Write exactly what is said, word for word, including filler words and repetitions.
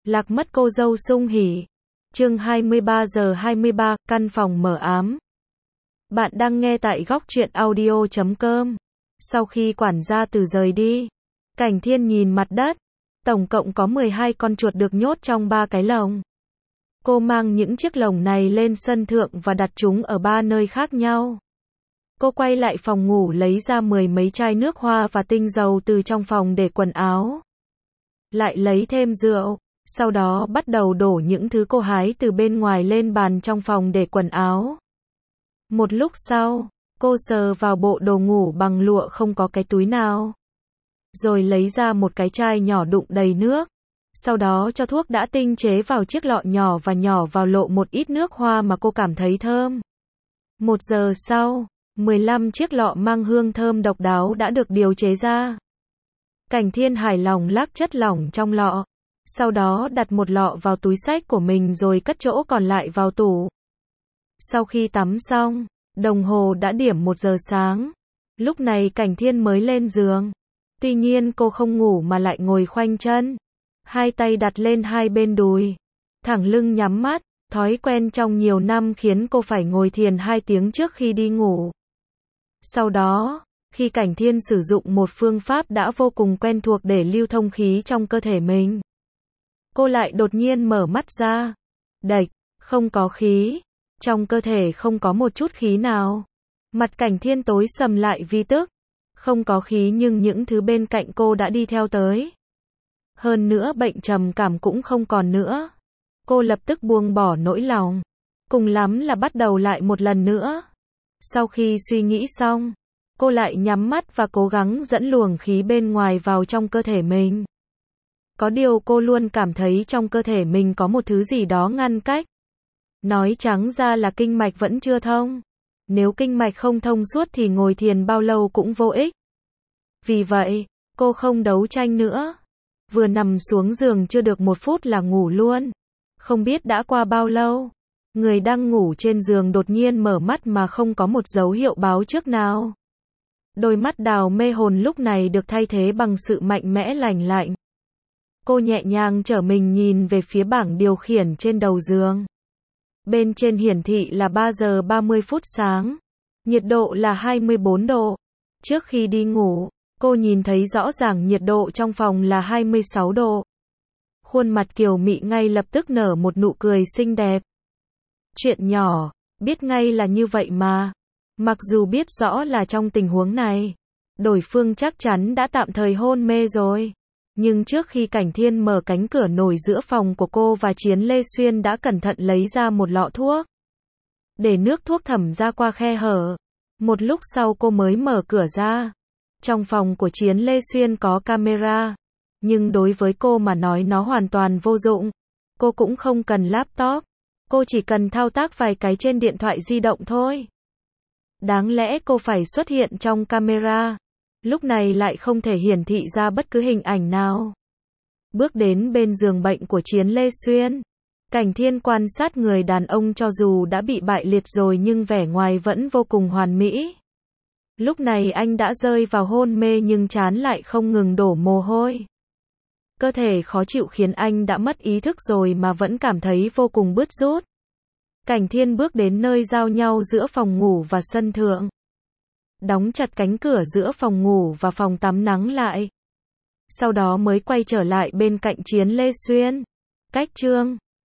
Lạc mất cô dâu sung hỉ. Chương hai mươi ba giờ hai mươi ba, căn phòng mờ ám. Bạn đang nghe tại góc truyện audio chấm com. Sau khi quản gia Từ rời đi, Cảnh Thiên nhìn mặt đất. Tổng cộng có mười hai con chuột được nhốt trong ba cái lồng. Cô mang những chiếc lồng này lên sân thượng và đặt chúng ở ba nơi khác nhau. Cô quay lại phòng ngủ lấy ra mười mấy chai nước hoa và tinh dầu từ trong phòng để quần áo. Lại lấy thêm rượu. Sau đó bắt đầu đổ những thứ cô hái từ bên ngoài lên bàn trong phòng để quần áo. Một lúc sau, cô sờ vào bộ đồ ngủ bằng lụa không có cái túi nào. Rồi lấy ra một cái chai nhỏ đụng đầy nước. Sau đó cho thuốc đã tinh chế vào chiếc lọ nhỏ và nhỏ vào lộ một ít nước hoa mà cô cảm thấy thơm. Một giờ sau, mười lăm chiếc lọ mang hương thơm độc đáo đã được điều chế ra. Cảnh Thiên hài lòng lắc chất lỏng trong lọ. Sau đó đặt một lọ vào túi xách của mình rồi cất chỗ còn lại vào tủ. Sau khi tắm xong, đồng hồ đã điểm một giờ sáng. Lúc này Cảnh Thiên mới lên giường. Tuy nhiên cô không ngủ mà lại ngồi khoanh chân. Hai tay đặt lên hai bên đùi. Thẳng lưng nhắm mắt. Thói quen trong nhiều năm khiến cô phải ngồi thiền hai tiếng trước khi đi ngủ. Sau đó, khi Cảnh Thiên sử dụng một phương pháp đã vô cùng quen thuộc để lưu thông khí trong cơ thể mình, cô lại đột nhiên mở mắt ra. Đạch, không có khí. Trong cơ thể không có một chút khí nào. Mặt Cảnh Thiên tối sầm lại vì tức. Không có khí nhưng những thứ bên cạnh cô đã đi theo tới. Hơn nữa bệnh trầm cảm cũng không còn nữa. Cô lập tức buông bỏ nỗi lòng. Cùng lắm là bắt đầu lại một lần nữa. Sau khi suy nghĩ xong, cô lại nhắm mắt và cố gắng dẫn luồng khí bên ngoài vào trong cơ thể mình. Có điều cô luôn cảm thấy trong cơ thể mình có một thứ gì đó ngăn cách. Nói trắng ra là kinh mạch vẫn chưa thông. Nếu kinh mạch không thông suốt thì ngồi thiền bao lâu cũng vô ích. Vì vậy, cô không đấu tranh nữa. Vừa nằm xuống giường chưa được một phút là ngủ luôn. Không biết đã qua bao lâu. Người đang ngủ trên giường đột nhiên mở mắt mà không có một dấu hiệu báo trước nào. Đôi mắt đào mê hồn lúc này được thay thế bằng sự mạnh mẽ lành lạnh. Cô nhẹ nhàng trở mình nhìn về phía bảng điều khiển trên đầu giường. Bên trên hiển thị là ba giờ ba mươi phút sáng. Nhiệt độ là hai mươi bốn độ. Trước khi đi ngủ, cô nhìn thấy rõ ràng nhiệt độ trong phòng là hai mươi sáu độ. Khuôn mặt kiều mị ngay lập tức nở một nụ cười xinh đẹp. Chuyện nhỏ, biết ngay là như vậy mà. Mặc dù biết rõ là trong tình huống này, đối phương chắc chắn đã tạm thời hôn mê rồi. Nhưng trước khi Cảnh Thiên mở cánh cửa nổi giữa phòng của cô và Chiến Lê Xuyên đã cẩn thận lấy ra một lọ thuốc. Để nước thuốc thẩm ra qua khe hở. Một lúc sau cô mới mở cửa ra. Trong phòng của Chiến Lê Xuyên có camera. Nhưng đối với cô mà nói nó hoàn toàn vô dụng. Cô cũng không cần laptop. Cô chỉ cần thao tác vài cái trên điện thoại di động thôi. Đáng lẽ cô phải xuất hiện trong camera. Lúc này lại không thể hiển thị ra bất cứ hình ảnh nào. Bước đến bên giường bệnh của Chiến Lê Xuyên. Cảnh Thiên quan sát người đàn ông cho dù đã bị bại liệt rồi nhưng vẻ ngoài vẫn vô cùng hoàn mỹ. Lúc này anh đã rơi vào hôn mê nhưng trán lại không ngừng đổ mồ hôi. Cơ thể khó chịu khiến anh đã mất ý thức rồi mà vẫn cảm thấy vô cùng bứt rút. Cảnh Thiên bước đến nơi giao nhau giữa phòng ngủ và sân thượng. Đóng chặt cánh cửa giữa phòng ngủ và phòng tắm nắng lại. Sau đó mới quay trở lại bên cạnh Chiến Lê Xuyên. Cách chương